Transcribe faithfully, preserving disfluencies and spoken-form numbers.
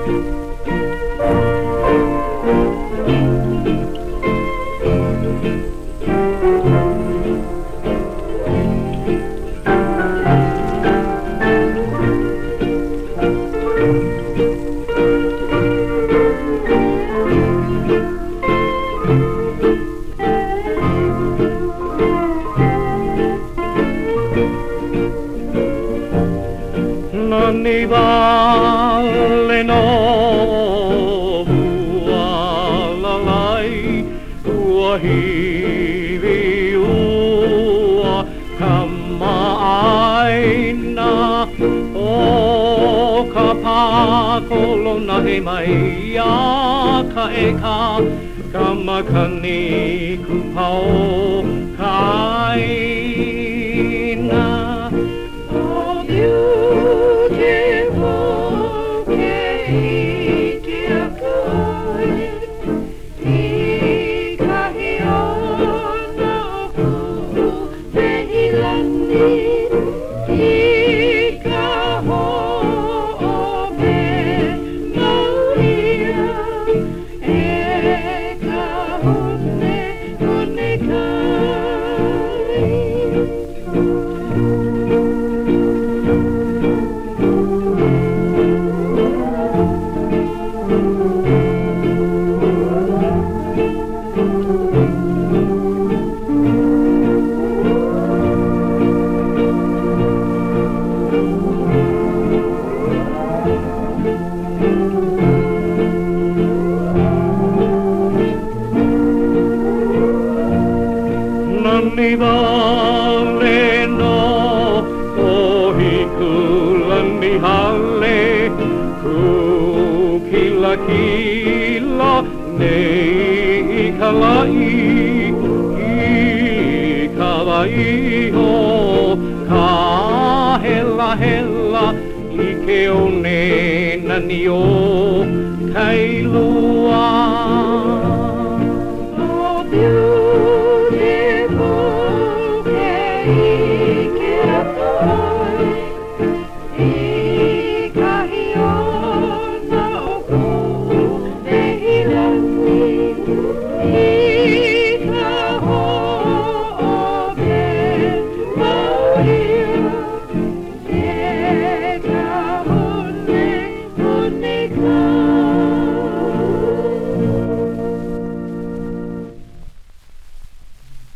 Nanni vale no vualalai ua hivi ua kamaaina o ka pakolona he mai a ka eka kamakani kupao kaina. Nanni vale no ohikulani hale ku kila kila nei kalai I kalai o ka hela hela I ke one nani o kailua.